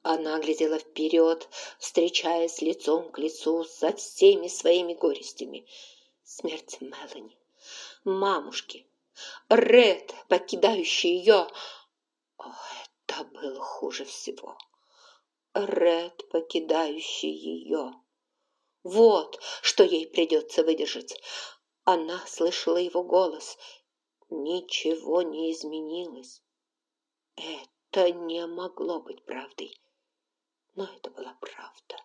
Она глядела вперед, встречаясь лицом к лицу со всеми своими горестями. Смерть Мелани, мамушки, Ред, покидающий ее. О, это было хуже всего. Ред, покидающий ее. Вот что ей придется выдержать. Она слышала его голос. Ничего не изменилось. Это не могло быть правдой. Но это была правда.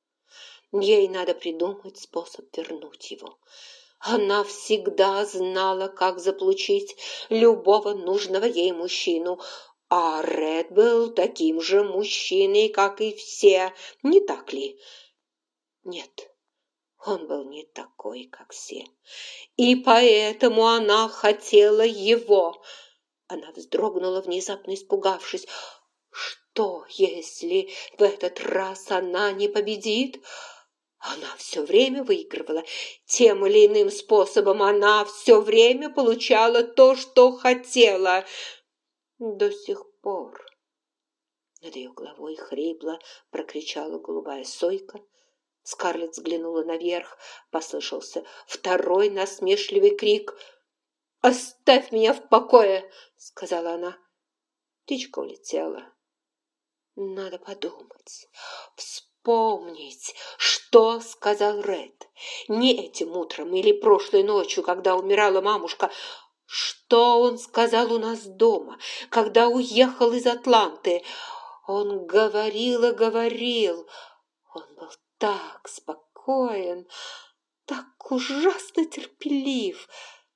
Ей надо придумать способ вернуть его. Она всегда знала, как заполучить любого нужного ей мужчину, а Ред был таким же мужчиной, как и все, не так ли? Нет, он был не такой, как все, и поэтому она хотела его. Она вздрогнула, внезапно испугавшись. Что, если в этот раз она не победит? Она все время выигрывала. Тем или иным способом она все время получала то, что хотела. До сих пор. Над ее головой хрипло прокричала голубая сойка. Скарлетт взглянула наверх. Послышался второй насмешливый крик. «Оставь меня в покое!» — сказала она. Птичка улетела. Надо подумать, вспомнить, что сказал Ред. Не этим утром или прошлой ночью, когда умирала мамушка. Что он сказал у нас дома, когда уехал из Атланты. Он говорил и говорил. Он был так спокоен, так ужасно терпелив.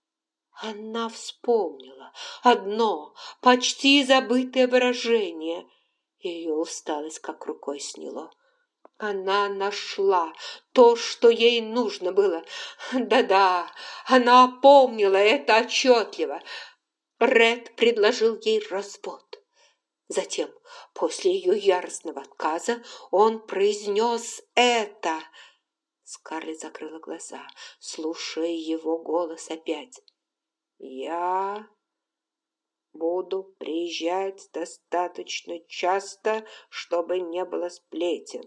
Она вспомнила одно почти забытое выражение. Ее усталость как рукой сняло. Она нашла то, что ей нужно было. Да-да, она помнила это отчетливо. Ред предложил ей развод. Затем, после ее яростного отказа, он произнес это. Скарлетт закрыла глаза, слушая его голос опять. «Я буду приезжать достаточно часто, чтобы не было сплетен».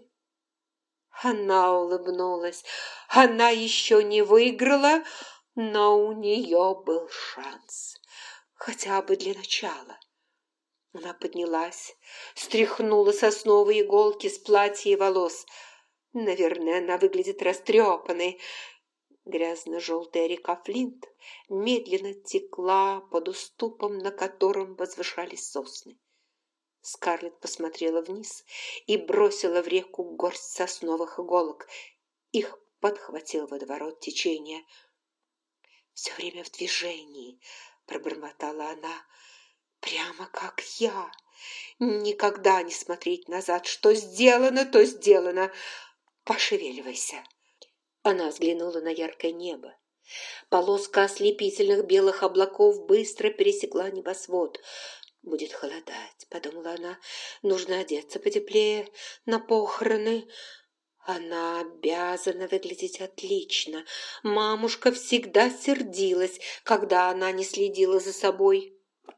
Она улыбнулась. Она еще не выиграла, но у нее был шанс. Хотя бы для начала. Она поднялась, стряхнула сосновые иголки с платья и волос. Наверное, она выглядит растрепанной. Грязно-желтая река Флинт медленно текла под уступом, на котором возвышались сосны. Скарлетт посмотрела вниз и бросила в реку горсть сосновых иголок. Их подхватил водоворот течения. «Все время в движении», — пробормотала она, — «прямо как я. Никогда не смотреть назад. Что сделано, то сделано. Пошевеливайся». Она взглянула на яркое небо. Полоска ослепительных белых облаков быстро пересекла небосвод. «Будет холодать», — подумала она. «Нужно одеться потеплее на похороны». Она обязана выглядеть отлично. Мамушка всегда сердилась, когда она не следила за собой.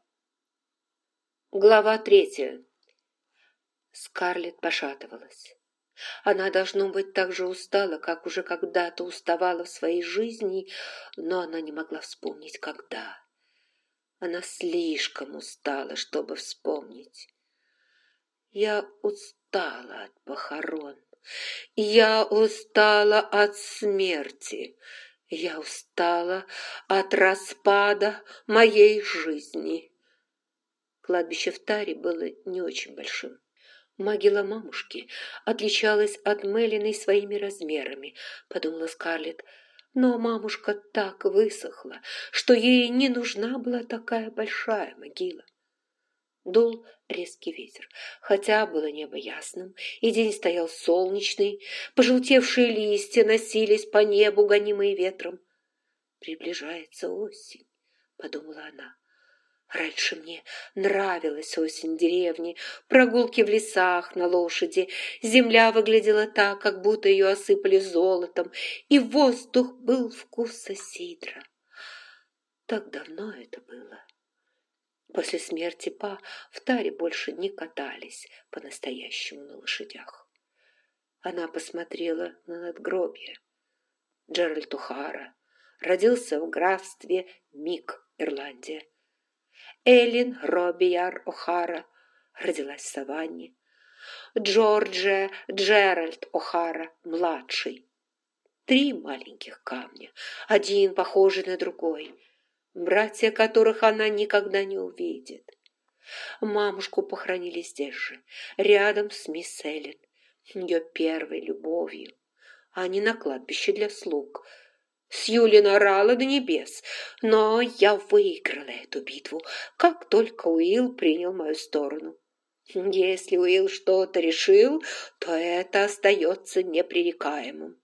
Глава 3. Скарлетт пошатывалась. Она, должно быть, так же устала, как уже когда-то уставала в своей жизни, но она не могла вспомнить, когда. Она слишком устала, чтобы вспомнить. Я устала от похорон. Я устала от смерти. Я устала от распада моей жизни. Кладбище в Таре было не очень большим. Могила мамушки отличалась от Мелиной своими размерами, подумала Скарлетт. Но мамушка так высохла, что ей не нужна была такая большая могила. Дул резкий ветер, хотя было небо ясным, и день стоял солнечный, пожелтевшие листья носились по небу, гонимые ветром. «Приближается осень», — подумала она. Раньше мне нравилась осень в деревне, прогулки в лесах на лошади. Земля выглядела так, как будто ее осыпали золотом, и воздух был вкуса сидра. Так давно это было. После смерти Па в таре больше не катались по-настоящему на лошадях. Она посмотрела на надгробие. Джеральд О'Хара родился в графстве Мик, Ирландия. Эллен Робияр О'Хара родилась в Саванне. Джорджия Джеральд О'Хара младший. 3 маленьких камня, один похожий на другой, братья которых она никогда не увидит. Мамушку похоронили здесь же, рядом с мисс Эллен, ее первой любовью, а не на кладбище для слуг. Сьюлин орала до небес, но я выиграла эту битву, как только Уилл принял мою сторону. Если Уилл что-то решил, то это остается непререкаемым.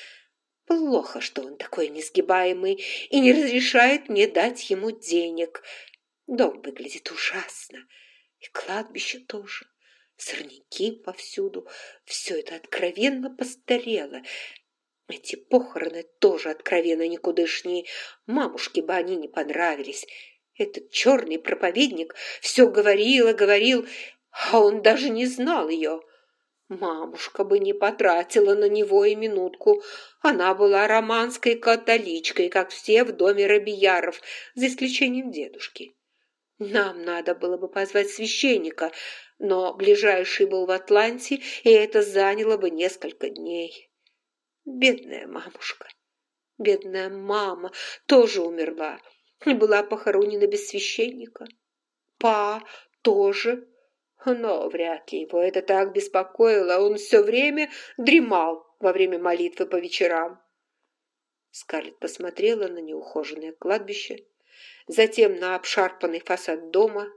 Плохо, что он такой несгибаемый и не разрешает мне дать ему денег. Дом выглядит ужасно, и кладбище тоже. Сорняки повсюду, все это откровенно постарело. Эти похороны тоже откровенно никудышние. Мамушке бы они не понравились. Этот черный проповедник все говорил, а он даже не знал ее. Мамушка бы не потратила на него и минутку. Она была романской католичкой, как все в доме Робияров, за исключением дедушки. Нам надо было бы позвать священника, но ближайший был в Атланте, и это заняло бы несколько дней. Бедная мамушка, бедная мама тоже умерла и была похоронена без священника. Па тоже. Но вряд ли его это так беспокоило, он все время дремал во время молитвы по вечерам. Скарлетт посмотрела на неухоженное кладбище, затем на обшарпанный фасад дома.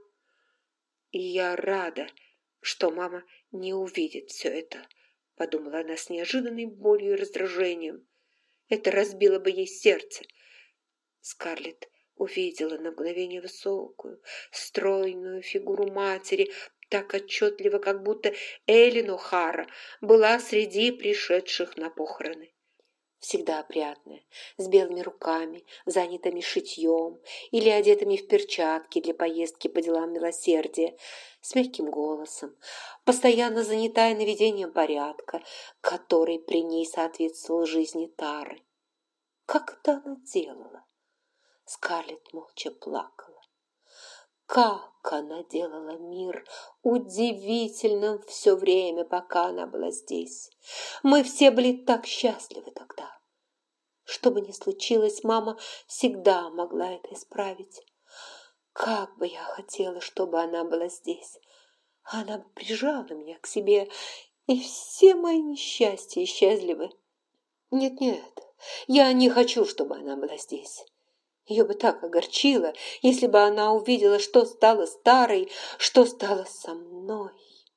«И я рада, что мама не увидит все это», — подумала она с неожиданной болью и раздражением. «Это разбило бы ей сердце». Скарлетт увидела на мгновение высокую, стройную фигуру матери, так отчетливо, как будто Эллен О'Хара была среди пришедших на похороны. Всегда опрятная, с белыми руками, занятыми шитьем или одетыми в перчатки для поездки по делам милосердия, с мягким голосом, постоянно занятая наведением порядка, который при ней соответствовал жизни Тары. Как это она делала? Скарлетт молча плакала. Как она делала мир удивительным все время, пока она была здесь. Мы все были так счастливы тогда. Что бы ни случилось, мама всегда могла это исправить. Как бы я хотела, чтобы она была здесь. Она бы прижала меня к себе, и все мои несчастья исчезли бы. Нет, я не хочу, чтобы она была здесь. Ее бы так огорчило, если бы она увидела, что стала старой, что стало со мной.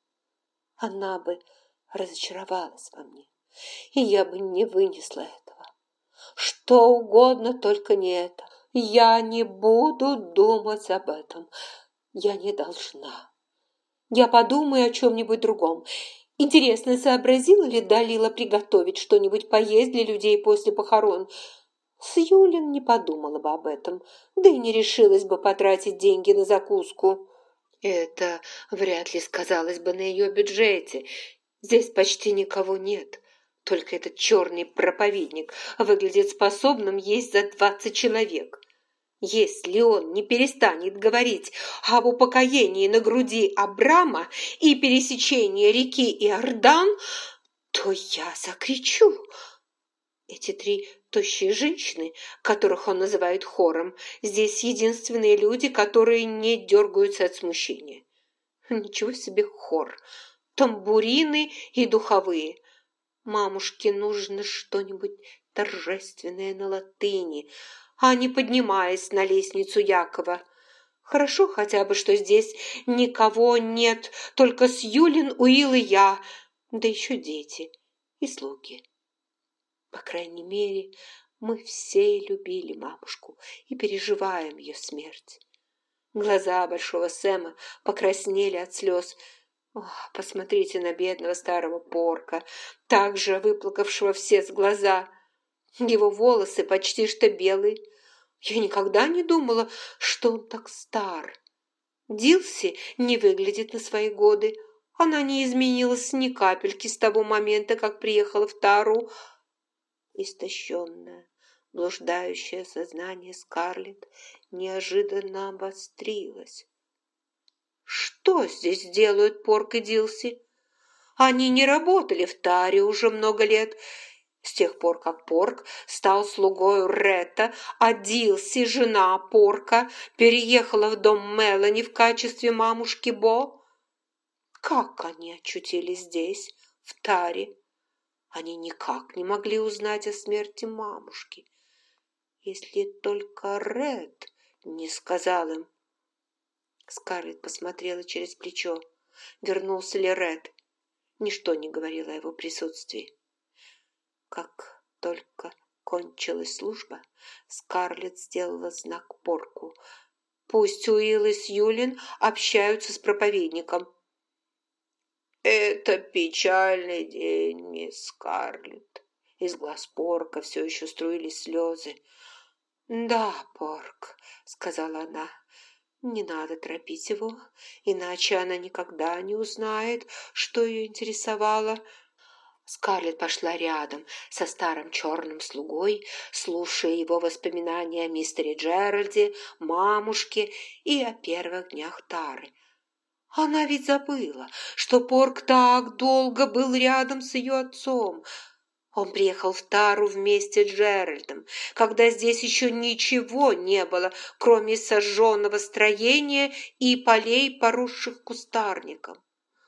Она бы разочаровалась во мне, и я бы не вынесла этого. Что угодно, только не это. Я не буду думать об этом. Я не должна. Я подумаю о чем-нибудь другом. Интересно, сообразила ли Далила приготовить что-нибудь поесть для людей после похорон? Сьюлин не подумала бы об этом, да и не решилась бы потратить деньги на закуску. Это вряд ли сказалось бы на ее бюджете. Здесь почти никого нет. Только этот черный проповедник выглядит способным есть за 20 человек. Если он не перестанет говорить об упокоении на груди Абрама и пересечении реки Иордан, то я закричу. Эти 3 тощие женщины, которых он называет хором, здесь единственные люди, которые не дергаются от смущения. Ничего себе хор! Тамбурины и духовые. Мамушке нужно что-нибудь торжественное на латыни, а не поднимаясь на лестницу Якова. Хорошо хотя бы, что здесь никого нет, только Сьюлин, Уилл и я, да еще дети и слуги. По крайней мере, мы все любили мамушку и переживаем ее смерть. Глаза большого Сэма покраснели от слез. Ох, посмотрите на бедного старого порка, также выплакавшего все с глаза. Его волосы почти что белые. Я никогда не думала, что он так стар. Дилси не выглядит на свои годы. Она не изменилась ни капельки с того момента, как приехала в Тару. Истощенное, блуждающее сознание Скарлетт неожиданно обострилось. Что здесь делают Порк и Дилси? Они не работали в Таре уже много лет. С тех пор, как Порк стал слугой Ретта, а Дилси, жена Порка, переехала в дом Мелани в качестве мамушки Бо. Как они очутились здесь, в Таре? Они никак не могли узнать о смерти мамушки, если только Ред не сказал им. Скарлетт посмотрела через плечо. Вернулся ли Ред? Ничто не говорило о его присутствии. Как только кончилась служба, Скарлетт сделала знак Порку. Пусть Уилл и Сьюлин общаются с проповедником. «Это печальный день, мисс Скарлетт». Из глаз Порка все еще струились слезы. «Да, Порк», — сказала она, — «не надо торопить его, иначе она никогда не узнает, что ее интересовало». Скарлетт пошла рядом со старым черным слугой, слушая его воспоминания о мистере Джеральде, мамушке и о первых днях Тары. Она ведь забыла, что Порк так долго был рядом с ее отцом. Он приехал в Тару вместе с Джеральдом, когда здесь еще ничего не было, кроме сожженного строения и полей, поросших кустарником.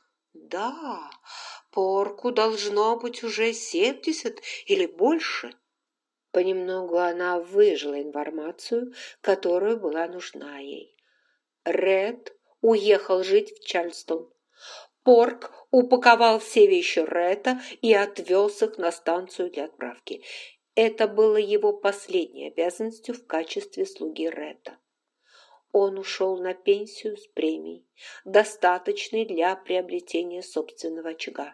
Да, Порку должно быть уже 70 или больше. Понемногу она выжила информацию, которую была нужна ей. Ред уехал жить в Чарльстон. Порк упаковал все вещи Ретта и отвез их на станцию для отправки. Это было его последней обязанностью в качестве слуги Ретта. Он ушел на пенсию с премией, достаточной для приобретения собственного очага.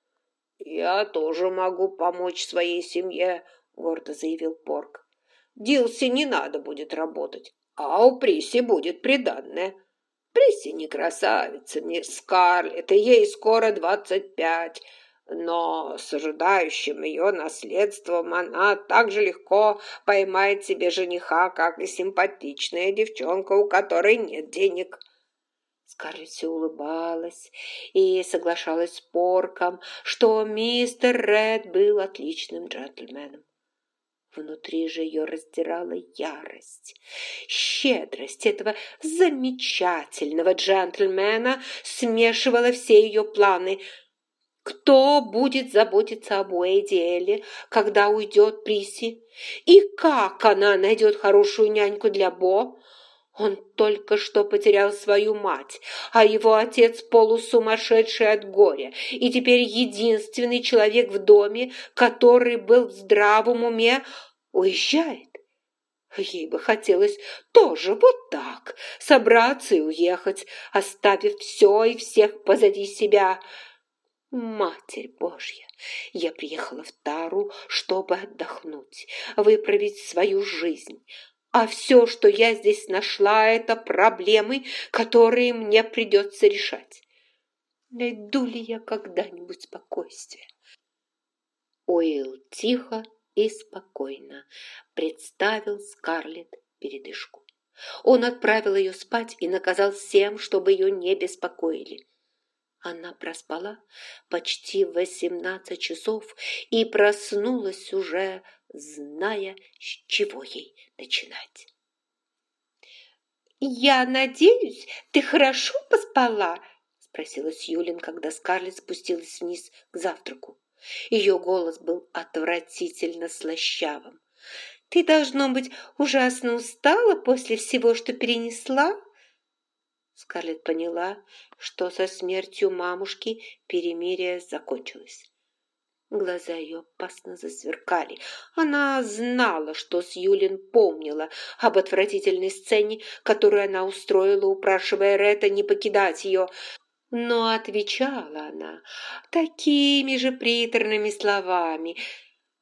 «Я тоже могу помочь своей семье», — гордо заявил Порк. «Дилси не надо будет работать, а у Приси будет приданное. Приси не красавица, мисс Скарлетт, и ей скоро 25, но с ожидающим ее наследством она так же легко поймает себе жениха, как и симпатичная девчонка, у которой нет денег». Скарлетт все улыбалась и соглашалась с Порком, что мистер Ред был отличным джентльменом. Внутри же ее раздирала ярость. Щедрость этого замечательного джентльмена смешивала все ее планы. Кто будет заботиться об Уэйди Элли, когда уйдет Приси? И как она найдет хорошую няньку для Бо? Он только что потерял свою мать, а его отец полусумасшедший от горя, и теперь единственный человек в доме, который был в здравом уме, уезжает. Ей бы хотелось тоже вот так собраться и уехать, оставив все и всех позади себя. Матерь Божья, я приехала в Тару, чтобы отдохнуть, выправить свою жизнь. А все, что я здесь нашла, это проблемы, которые мне придется решать. Найду ли я когда-нибудь спокойствие? Уилл тихо и спокойно представил Скарлетт передышку. Он отправил ее спать и наказал всем, чтобы ее не беспокоили. Она проспала почти 18 часов и проснулась уже, зная, с чего ей начинать. «Я надеюсь, ты хорошо поспала?» – спросила Сьюлин, когда Скарлетт спустилась вниз к завтраку. Ее голос был отвратительно слащавым. «Ты, должно быть, ужасно устала после всего, что перенесла?» Скарлетт поняла, что со смертью мамушки перемирие закончилось. Глаза ее опасно засверкали. Она знала, что Сьюлин помнила об отвратительной сцене, которую она устроила, упрашивая Ретта не покидать ее. Но отвечала она такими же приторными словами.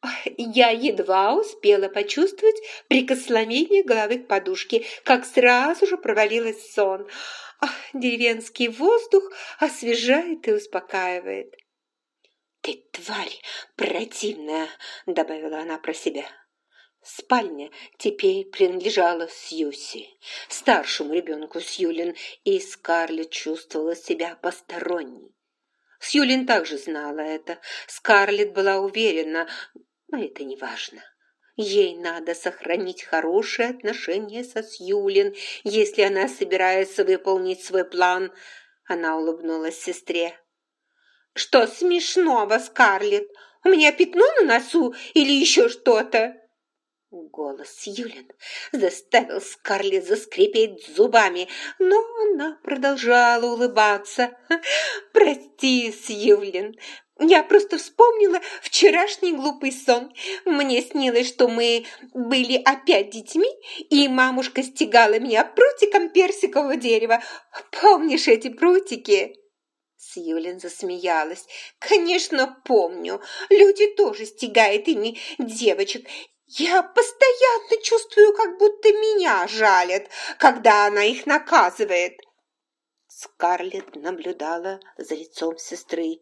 Я едва успела почувствовать прикосновение головы к подушке, как сразу же провалилась в сон. Деревенский воздух освежает и успокаивает. «Ты тварь противная!» – добавила она про себя. Спальня теперь принадлежала Сьюси, старшему ребенку Сьюлин, и Скарлетт чувствовала себя посторонней. Сьюлин также знала это. Скарлетт была уверена, но это не важно. Ей надо сохранить хорошие отношения со Сьюлин, если она собирается выполнить свой план. Она улыбнулась сестре. «Что смешного, Скарлетт? У меня пятно на носу или еще что-то?» Голос Сьюлин заставил Скарлетт заскрипеть зубами, но она продолжала улыбаться. «Прости, Сьюлин, я просто вспомнила вчерашний глупый сон. Мне снилось, что мы были опять детьми, и мамушка стегала меня прутиком персикового дерева. Помнишь эти прутики?» Сьюлин засмеялась. «Конечно, помню. Люди тоже стегают ими девочек. Я постоянно чувствую, как будто меня жалят, когда она их наказывает». Скарлетт наблюдала за лицом сестры.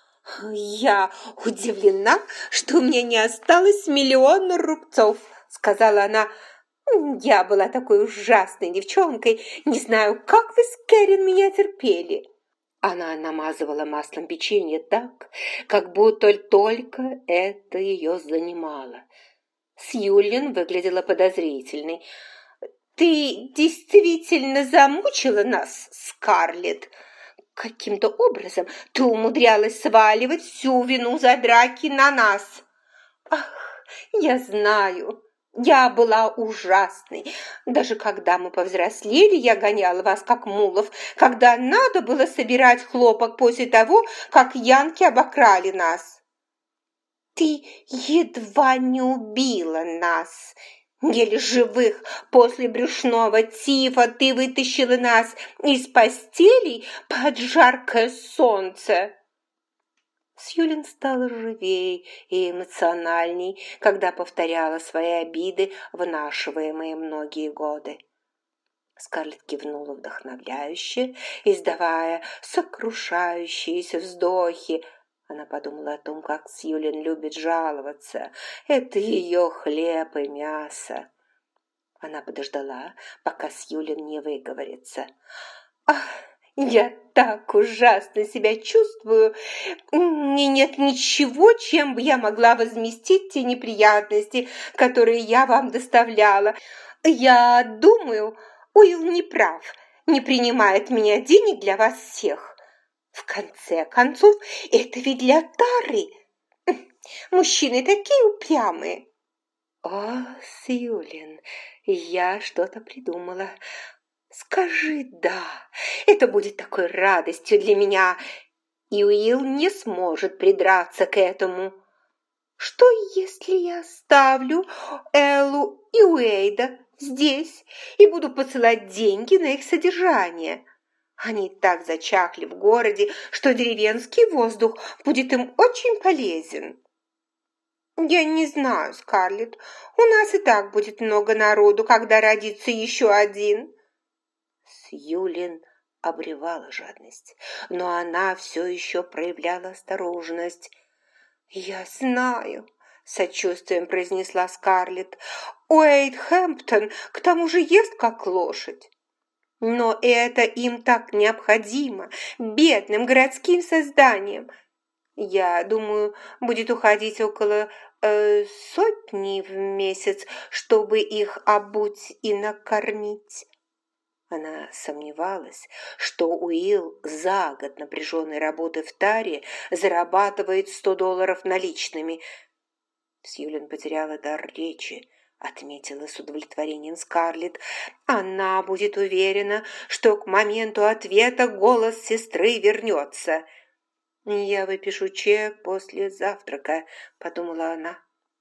«Я удивлена, что у меня не осталось миллиона рубцов», — сказала она. «Я была такой ужасной девчонкой. Не знаю, как вы с Кэрин меня терпели». Она намазывала маслом печенье так, как будто только это ее занимало. Сьюлин выглядела подозрительной. «Ты действительно замучила нас, Скарлетт? Каким-то образом ты умудрялась сваливать всю вину за драки на нас». «Ах, я знаю, я была ужасной. Даже когда мы повзрослели, я гоняла вас как мулов, когда надо было собирать хлопок после того, как янки обокрали нас». «Ты едва не убила нас. Еле живых после брюшного тифа ты вытащила нас из постелей под жаркое солнце». Сьюлин стала живей и эмоциональней, когда повторяла свои обиды, вынашиваемые многие годы. Скарлетт кивнула вдохновляюще, издавая сокрушающиеся вздохи. Она подумала о том, как Сьюлин любит жаловаться. Это ее хлеб и мясо. Она подождала, пока Сьюлин не выговорится. «Ах, я так ужасно себя чувствую, и нет ничего, чем бы я могла возместить те неприятности, которые я вам доставляла. Я думаю, Уилл не прав, не принимает меня денег для вас всех. В конце концов, это ведь для Тары. Мужчины такие упрямые». «О, Сьюлин, я что-то придумала. Скажи «да», это будет такой радостью для меня, и Уилл не сможет придраться к этому. Что, если я оставлю Эллу и Уэйда здесь и буду посылать деньги на их содержание? Они так зачахли в городе, что деревенский воздух будет им очень полезен». «Я не знаю, Скарлетт, у нас и так будет много народу, когда родится еще один». Сьюлин обревала жадность, но она все еще проявляла осторожность. «Я знаю», — сочувствием произнесла Скарлетт, «Уэйд Хэмптон к тому же ест как лошадь. Но это им так необходимо, бедным городским созданиям. Я думаю, будет уходить около сотни в месяц, чтобы их обуть и накормить». Она сомневалась, что Уилл за год напряженной работы в таре зарабатывает $100 наличными. Сьюлин потеряла дар речи, отметила с удовлетворением Скарлетт. Она будет уверена, что к моменту ответа голос сестры вернется. «Я выпишу чек после завтрака», — подумала она.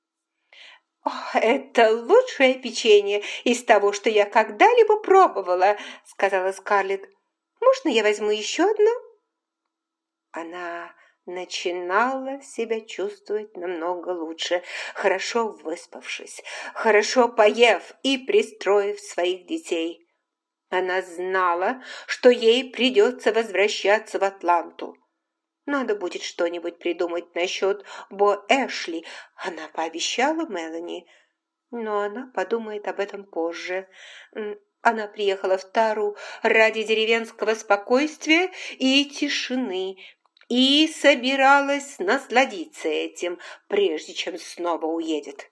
«Это лучшее печенье из того, что я когда-либо пробовала», — сказала Скарлетт. «Можно я возьму еще одно?» Она начинала себя чувствовать намного лучше, хорошо выспавшись, хорошо поев и пристроив своих детей. Она знала, что ей придется возвращаться в Атланту. Надо будет что-нибудь придумать насчет Бо Эшли, она пообещала Мелани. Но она подумает об этом позже. Она приехала в Тару ради деревенского спокойствия и тишины и собиралась насладиться этим, прежде чем снова уедет.